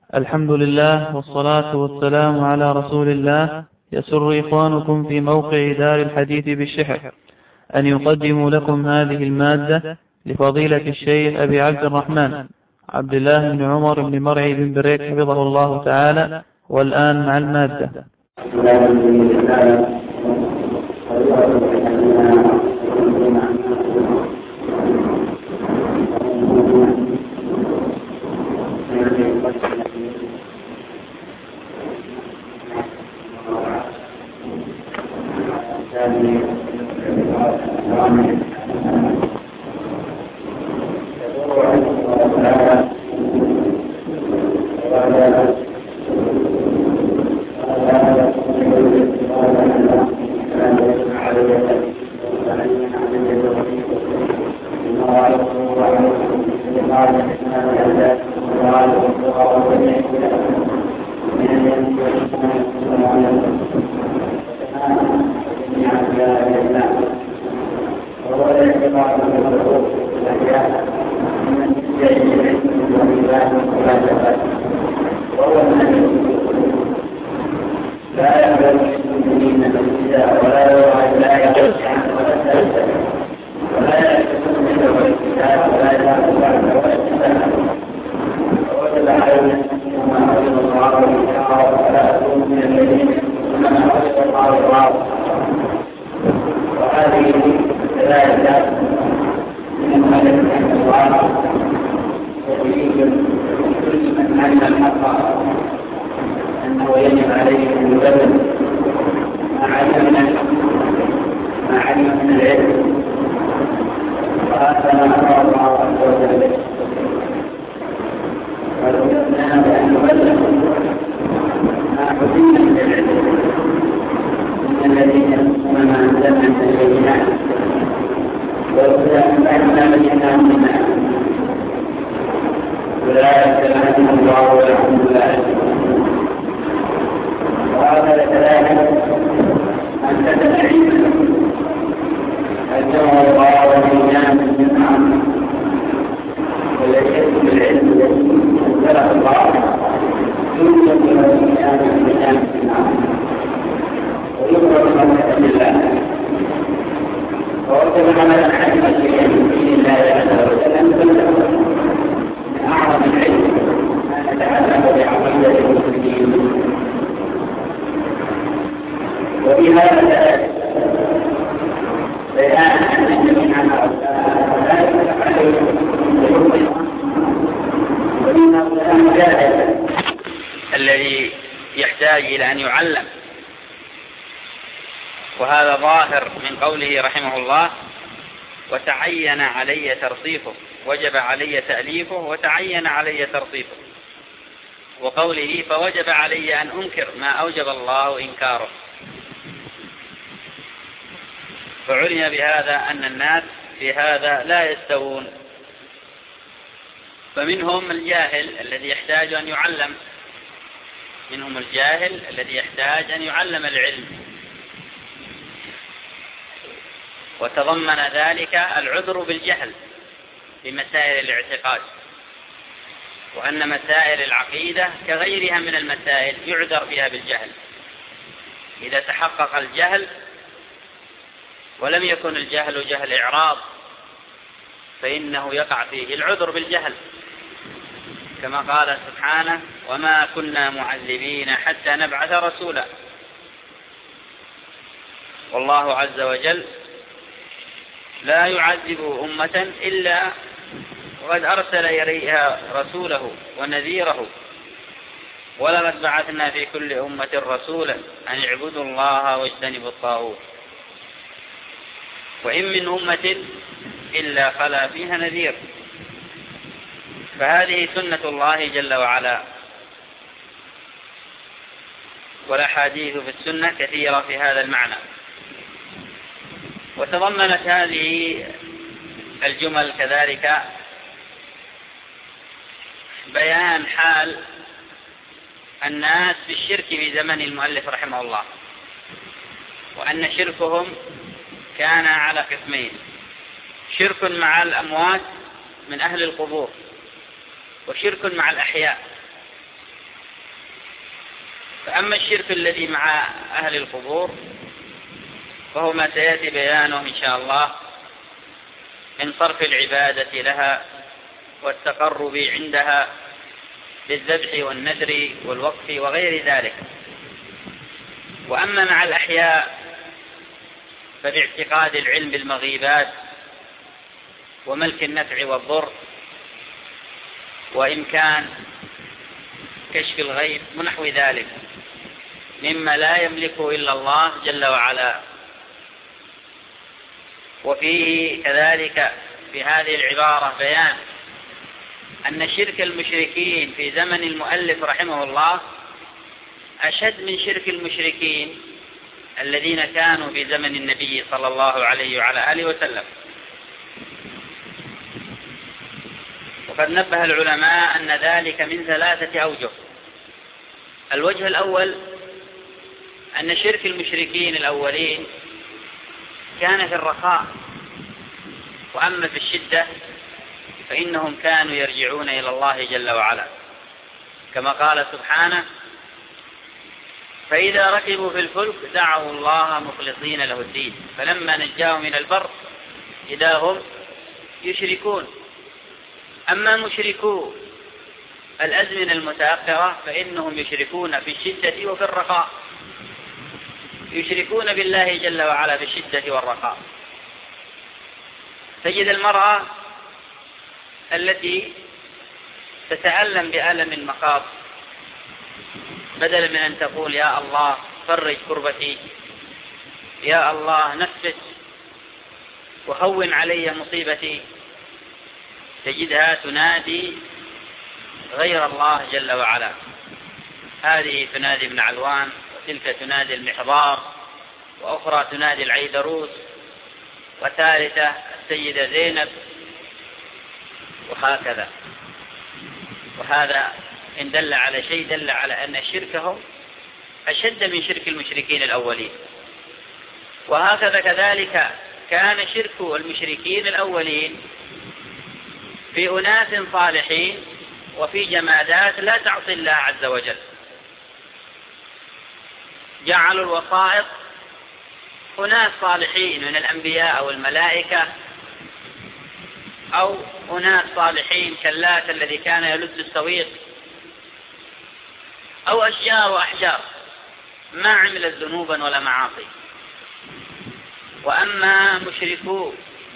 الحمد لله والصلاة والسلام على رسول الله. يسر إخوانكم في موقع دار الحديث بالشحر أن يقدموا لكم هذه المادة لفضيلة الشيخ أبي عبد الرحمن عبد الله بن عمر بن مرعي بن بريك حفظه الله تعالى. والآن مع المادة. الذي يحتاج إلى أن يعلم، وهذا ظاهر من قوله رحمه الله: وتعين علي ترصيفه، وجب علي تأليفه وتعين علي ترصيفه. وقوله: فوجب علي أن أنكر ما أوجب الله إنكاره. فعلم بهذا أن الناس في هذا لا يستوون، فمنهم الجاهل الذي يحتاج أن يعلم، منهم الجاهل الذي يحتاج أن يعلم العلم، وتضمن ذلك العذر بالجهل في مسائل الاعتقاد، وأن مسائل العقيدة كغيرها من المسائل يعذر بها بالجهل. إذا تحقق الجهل ولم يكن الجهل جهل إعراض فإنه يقع فيه العذر بالجهل، كما قال سبحانه: وما كنا معذبين حتى نبعث رسولا. والله عز وجل لا يعذب أمة إلا وقد أرسل إليها رسوله ونذيره، ولقد بعثنا في كل أمة رسولا أن اعبدوا الله واجتنبوا الطاغوت، وإن من أمة إلا خلا فيها نذير. فهذه سنة الله جل وعلا، والأحاديث في السنة كثيرة في هذا المعنى. وتضمنت هذه الجمل كذلك بيان حال الناس بالشرك في زمن المؤلف رحمه الله، وأن شركهم كان على قسمين: شرك مع الأموات من أهل القبور، وشرك مع الأحياء. فأما الشرك الذي مع أهل القبور فهو ما سيأتي بيانه إن شاء الله من صرف العبادة لها والتقرب عندها بالذبح والنذر والوقف وغير ذلك. وأما مع الأحياء فباعتقاد العلم بالمغيبات وملك النفع والضر وإمكان كشف الغيب ونحو ذلك مما لا يملكه إلا الله جل وعلا. وفيه كذلك في هذه العبارة بيان أن شرك المشركين في زمن المؤلف رحمه الله أشد من شرك المشركين الذين كانوا في زمن النبي صلى الله عليه وعلى آله وسلم. وقد نبه العلماء أن ذلك من 3 أوجه. الوجه الأول أن شرك المشركين الأولين كان في الرخاء، وأما في الشدة فإنهم كانوا يرجعون إلى الله جل وعلا، كما قال سبحانه: فإذا ركبوا في الفلك دعوا الله مخلصين له الدين فلما نجاهم من البر إذا هم يشركون. أما مشركو الأزمنة المتأخرة فإنهم يشركون في الشدة وفي الرخاء، يشركون بالله جل وعلا في الشدة والرخاء. تجد المرأة التي تتألم بألم المخاض بدلا من أن تقول: يا الله فرج كربتي، يا الله نفس وهون علي مصيبتي، تجدها تنادي غير الله جل وعلا. هذه تنادي ابن علوان، وتلك تنادي المحضار، وأخرى تنادي العيدروس، وثالثة السيدة زينب، وهكذا. وهذا إن دل على شيء دل على أن شركهم أشد من شرك المشركين الأولين. وهكذا كذلك كان شرك المشركين الأولين في أناس صالحين وفي جمادات لا تعصي الله عز وجل. جعلوا الوسائط أناس صالحين من الأنبياء أو الملائكة، أو أناس صالحين كاللات الذي كان يلد السويق، أو أشجار وأحجار ما عملت ذنوبا ولا معاصي. وأما مشركو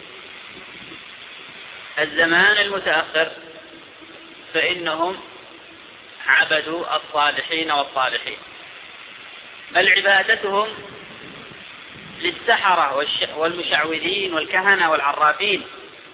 الزمان المتأخر فإنهم عبدوا الصالحين والصالحين، بل عبادتهم للسحرة والمشعوذين والكهنة والعرافين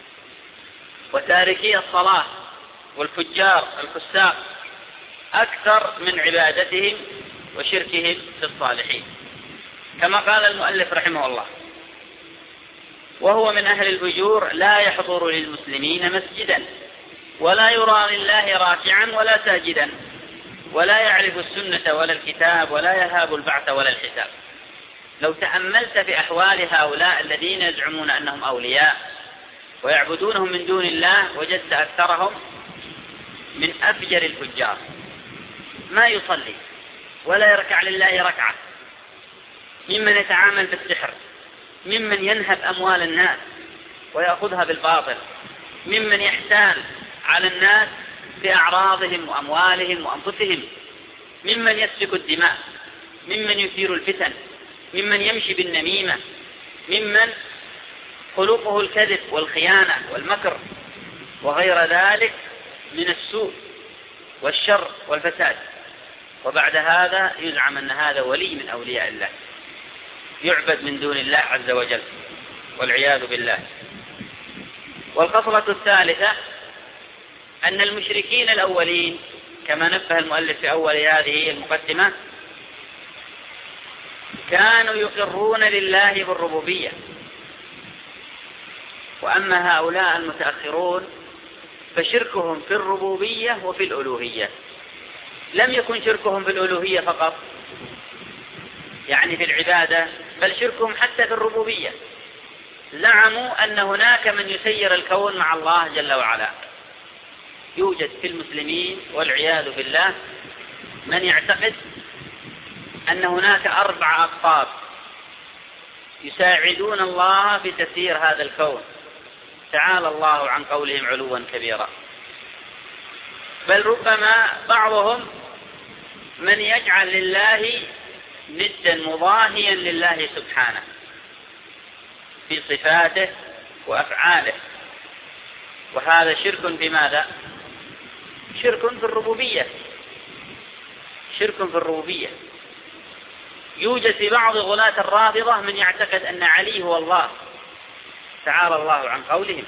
وتاركي الصلاة والفجار الفساق أكثر من عبادتهم وشركهم في الصالحين، كما قال المؤلف رحمه الله: وهو من أهل الفجور لا يحضر للمسلمين مسجدا ولا يرى لله راكعا ولا ساجدا ولا يعرف السنة ولا الكتاب ولا يهاب البعث ولا الحساب. لو تأملت في أحوال هؤلاء الذين يزعمون أنهم أولياء ويعبدونهم من دون الله وجدت أكثرهم من أفجر الفجار، ما يصلي ولا يركع لله ركعة، ممن يتعامل بالسحر، ممن ينهب أموال الناس ويأخذها بالباطل، ممن يحتال على الناس بأعراضهم وأموالهم وأنفسهم، ممن يسفك الدماء، ممن يثير الفتن، ممن يمشي بالنميمة، ممن خلقه الكذب والخيانة والمكر وغير ذلك من السوء والشر والفساد. وبعد هذا يزعم أن هذا ولي من أولياء الله يعبد من دون الله عز وجل، والعياذ بالله. والخصلة الثالثة أن المشركين الأولين كما نبه المؤلف في أول هذه المقدمة كانوا يقرون لله بالربوبية. وأما هؤلاء المتأخرون فشركهم في الربوبية وفي الألوهية. لم يكن شركهم في الألوهية فقط يعني في العبادة، بل شركهم حتى في الربوبية. زعموا أن هناك من يسير الكون مع الله جل وعلا. يوجد في المسلمين والعياذ بالله من يعتقد أن هناك 4 أقطاب يساعدون الله في تسيير هذا الكون، تعالى الله عن قولهم علوا كبيرا. بل ربما بعضهم من يجعل لله ندا مضاهيا لله سبحانه في صفاته وأفعاله، وهذا شرك في ماذا؟ شرك في الربوبية. شرك في الربوبية. يوجد في بعض غلاة الرافضة من يعتقد أن علي هو الله، تعالى الله عن قولهم.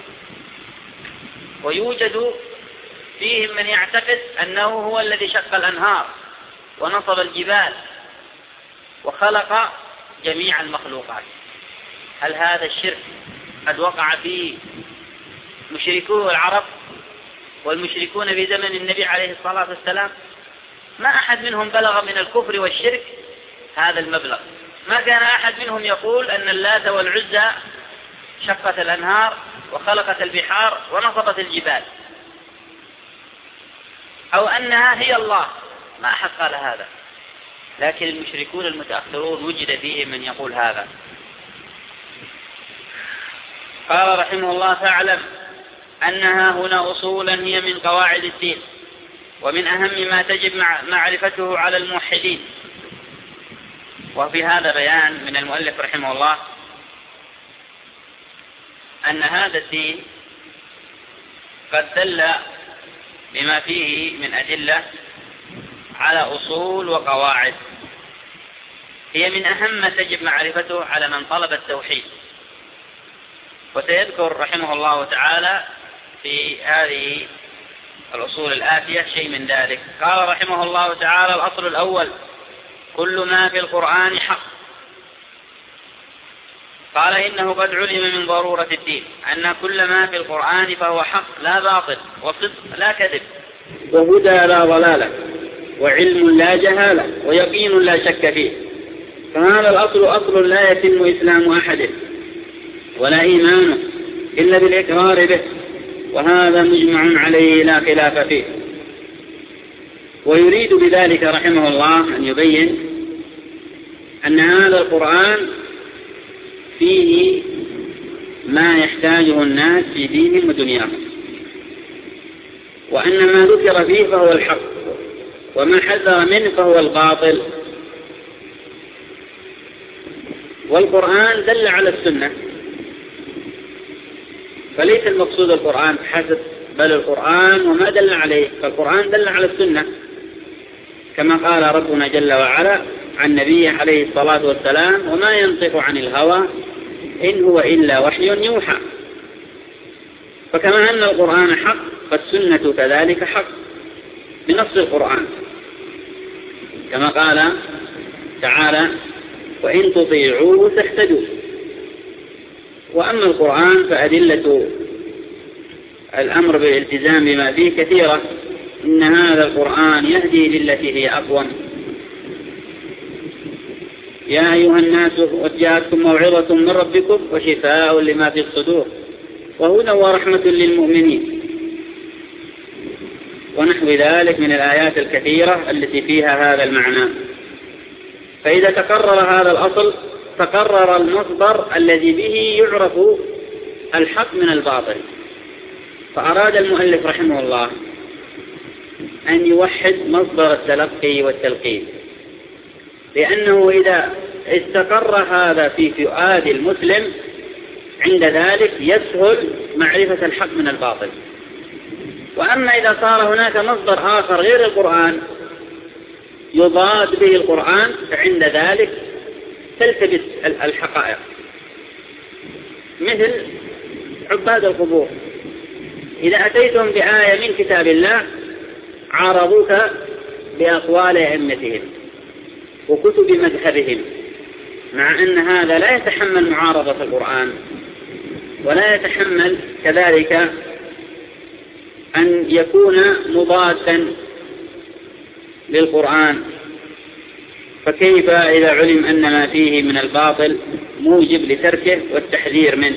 ويوجد فيهم من يعتقد أنه هو الذي شق الأنهار ونصب الجبال وخلق جميع المخلوقات. هل هذا الشرك قد وقع فيه مشركو العرب والمشركون في زمن النبي عليه الصلاة والسلام؟ ما أحد منهم بلغ من الكفر والشرك هذا المبلغ. ما كان أحد منهم يقول أن اللات والعزى شقت الأنهار وخلقت البحار ونصبت الجبال، أو أنها هي الله. ما أحد قال هذا، لكن المشركون المتأخرون وجد فيهم من يقول هذا. قال رحمه الله: فاعلم أنها هنا أصولا هي من قواعد الدين، ومن أهم ما تجب معرفته على الموحدين. وفي هذا بيان من المؤلف رحمه الله أن هذا الدين قد دل بما فيه من أدلة على أصول وقواعد هي من أهم ما تجب معرفته على من طلب التوحيد. وسيذكر رحمه الله تعالى في هذه الأصول الآتية شيء من ذلك. قال رحمه الله تعالى: الأصل الأول: كل ما في القرآن حق. قال: إنه قد علم من ضرورة الدين أن كل ما في القرآن فهو حق لا باطل، وصدق لا كذب، وهدى لا ضلالة، وعلم لا جهالة، ويقين لا شك فيه. فهذا الأصل أصل لا يتم إسلام أحد ولا إيمانه إلا بالإقرار به، وهذا مجمع عليه لا خلاف فيه. ويريد بذلك رحمه الله أن يبين أن هذا القرآن فيه ما يحتاجه الناس في دينهم ودنياهم، وأن ما ذكر فيه فهو الحق، وما حذر منه فهو الباطل. والقرآن دل على السنة، فليس المقصود القرآن حسب، بل القرآن وما دل عليه. فالقرآن دل على السنة كما قال ربنا جل وعلا عن نبيه عليه الصلاة والسلام: وما ينطق عن الهوى إن هو إلا وحي يوحى. فكما أن القرآن حق فالسنة كذلك حق بنص القرآن، كما قال تعالى: وإن تطيعوه تهتدوا. وأما القرآن فأدلة الأمر بالالتزام بما فيه كثيرة. إن هذا القرآن يهدي للتي هي أقوم. يا أيها الناس قد جاءتكم موعظة من ربكم وشفاء لما في الصدور وهدى ورحمة للمؤمنين، ونحو ذلك من الآيات الكثيرة التي فيها هذا المعنى. فإذا تقرر هذا الأصل تقرر المصدر الذي به يعرف الحق من الباطل. فأراد المؤلف رحمه الله أن يوحد مصدر التلقي والتلقين، لأنه إذا استقر هذا في فؤاد المسلم عند ذلك يسهل معرفة الحق من الباطل. وأما إذا صار هناك مصدر آخر غير القرآن يضاد به القرآن فعند ذلك تلتبس الحقائق، مثل عباد القبور. إذا أتيتم بآية من كتاب الله عارضوك بأقوال أئمتهم وكتب مذهبهم، مع أن هذا لا يتحمل معارضة القرآن، ولا يتحمل كذلك أن يكون مضادا للقرآن. فكيف إذا علم أن ما فيه من الباطل موجب لتركه والتحذير منه؟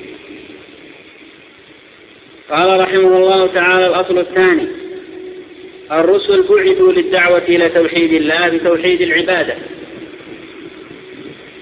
قال رحمه الله تعالى: الأصل الثاني: الرسل بعثوا للدعوة إلى توحيد الله بتوحيد العبادة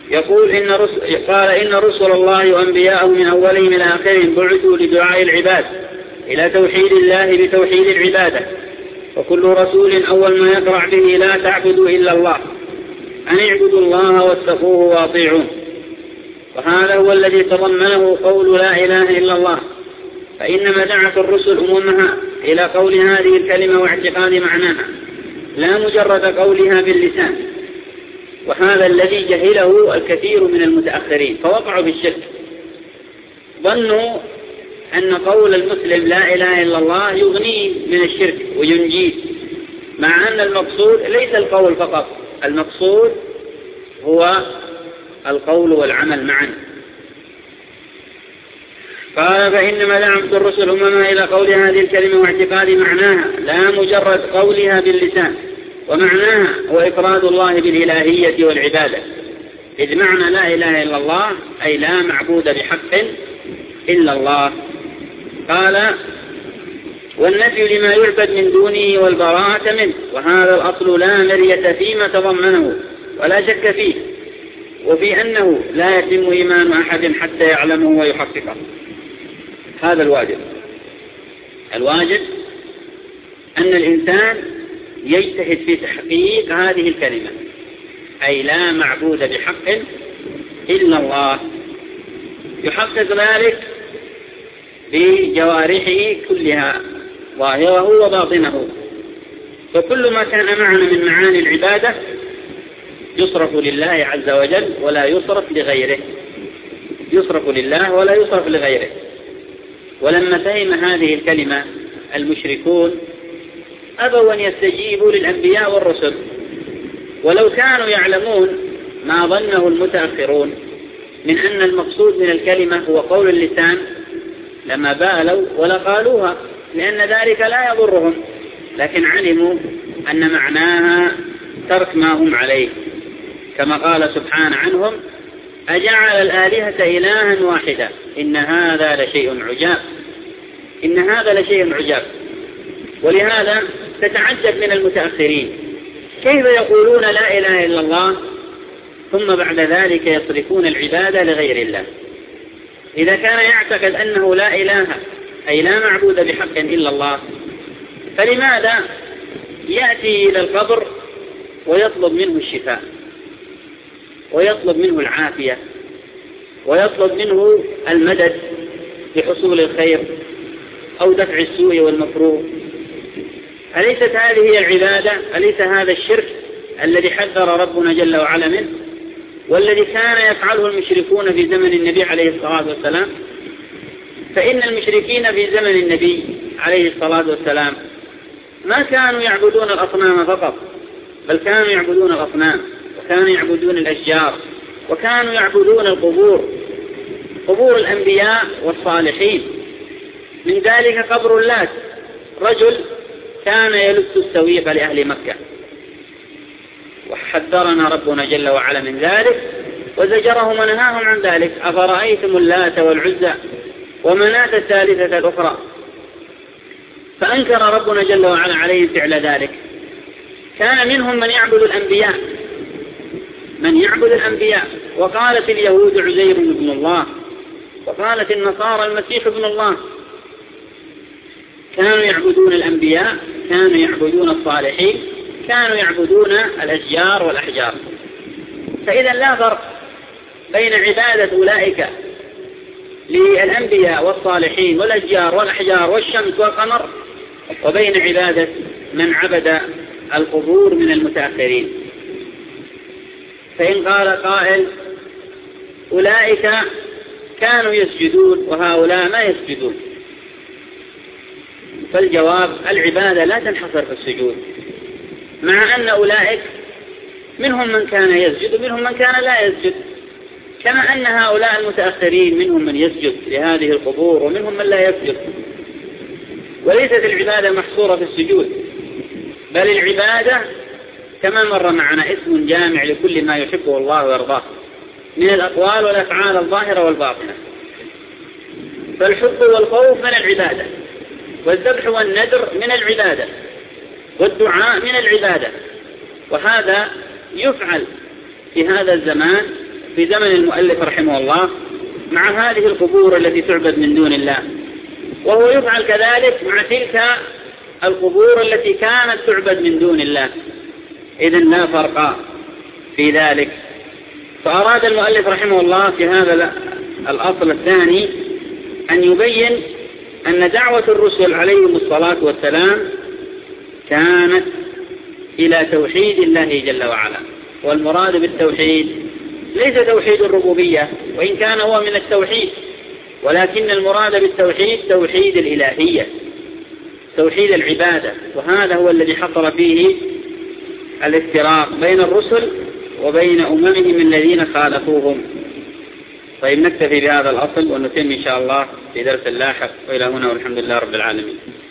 يقول قال إن رسل الله وأنبياءه من أولهم إلى آخرهم بعثوا لدعاء العباد إلى توحيد الله بتوحيد العبادة، وكل رسول أول ما يقرع به لا تعبدوا إلا الله، أن اعبدوا الله واتقوه واطيعوه. وهذا هو الذي تضمنه قول لا إله إلا الله، فإنما دعت الرسل أممها إلى قول هذه الكلمة واعتقاد معناها لا مجرد قولها باللسان. وهذا الذي جهله الكثير من المتأخرين فوقعوا في الشرك، ظنوا أن قول المسلم لا إله إلا الله يغنيه من الشرك وينجيه، مع أن المقصود ليس القول فقط، المقصود هو القول والعمل معا. قال فإنما دعت الرسل أممها إلى قول هذه الكلمة واعتقاد معناها لا مجرد قولها باللسان، ومعناها هو إفراد الله بالإلهية والعبادة، إذ معنى لا إله إلا الله أي لا معبود بحق إلا الله. قال والنفي لما يعبد من دونه والبراءة منه، وهذا الأصل لا مرية فيما تضمنه ولا شك فيه، وفي أنه لا يتم إيمان أحد حتى يعلمه ويحققه. هذا الواجب أن الإنسان يجتهد في تحقيق هذه الكلمة، أي لا معبود بحق إلا الله، يحقق ذلك بجوارحه كلها ظاهره وباطنه. فكل ما كان معنا من معاني العبادة يصرف لله عز وجل ولا يصرف لغيره، يصرف لله ولا يصرف لغيره. ولما فهم هذه الكلمة المشركون أبوا أن يستجيبوا للأنبياء والرسل، ولو كانوا يعلمون ما ظنه المتأخرون من أن المقصود من الكلمة هو قول اللسان لما بالوا ولا قالوها، لأن ذلك لا يضرهم، لكن علموا أن معناها ترك ما هم عليه، كما قال سبحانه عنهم أجعل الآلهة إلها واحدا إن هذا لشيء عجاب، إن هذا لشيء عجاب. ولهذا تتعجب من المتأخرين كيف يقولون لا إله إلا الله ثم بعد ذلك يصرفون العبادة لغير الله. إذا كان يعتقد أنه لا إله أي لا معبود بحق إلا الله، فلماذا يأتي إلى القبر ويطلب منه الشفاء ويطلب منه العافية ويطلب منه المدد لحصول الخير أو دفع السوء والمكروه؟ أليست هذه هي العبادة؟ أليس هذا الشرك الذي حذر ربنا جل وعلا منه، والذي كان يفعله المشركون في زمن النبي عليه الصلاة والسلام؟ فإن المشركين في زمن النبي عليه الصلاة والسلام ما كانوا يعبدون الأصنام فقط، بل كانوا يعبدون الأصنام، وكانوا يعبدون الأشجار، وكانوا يعبدون القبور، قبور الأنبياء والصالحين. من ذلك قبر اللات، رجل كان يلت السويق لأهل مكة، وحذرنا ربنا جل وعلا من ذلك وزجرهم ونهاهم عن ذلك. أفرأيتم اللات والعزى ومناة الثالثة الأخرى؟ فأنكر ربنا جل وعلا عليهم فعل ذلك. كان منهم من يعبد الأنبياء، وقالت اليهود عزير ابن الله، وقالت النصارى المسيح ابن الله. كانوا يعبدون الأنبياء، كانوا يعبدون الصالحين، كانوا يعبدون الأشجار والأحجار. فإذا لا فرق بين عبادة أولئك للأنبياء والصالحين والأشجار والأحجار والشمس والقمر وبين عبادة من عبد القبور من المتأخرين. فإن قال قائل أولئك كانوا يسجدون وهؤلاء ما يسجدون، فالجواب العبادة لا تنحصر في السجود، مع أن أولئك منهم من كان يسجد ومنهم من كان لا يسجد، كما أن هؤلاء المتأخرين منهم من يسجد لهذه القبور ومنهم من لا يسجد. وليست العبادة محصورة في السجود، بل العبادة كما مر معنا اسم جامع لكل ما يحبه الله ويرضاه من الأقوال والأفعال الظاهرة والباطنة. فالحب والخوف من العبادة، والذبح والنذر من العبادة، والدعاء من العبادة. وهذا يفعل في هذا الزمان في زمن المؤلف رحمه الله مع هذه القبور التي تعبد من دون الله، وهو يفعل كذلك مع تلك القبور التي كانت تعبد من دون الله، إذن لا فرق في ذلك. فأراد المؤلف رحمه الله في هذا الأصل الثاني أن يبين أن دعوة الرسل عليهم الصلاة والسلام كانت إلى توحيد الله جل وعلا، والمراد بالتوحيد ليس توحيد الربوبية وإن كان هو من التوحيد، ولكن المراد بالتوحيد توحيد الإلهية، توحيد العبادة، وهذا هو الذي حصل فيه الافتراق بين الرسل وبين أممهم الذين خالفوهم. طيب نكتفي بهذا الأصل ونتم إن شاء الله في درس لاحق، وإلى هنا والحمد لله رب العالمين.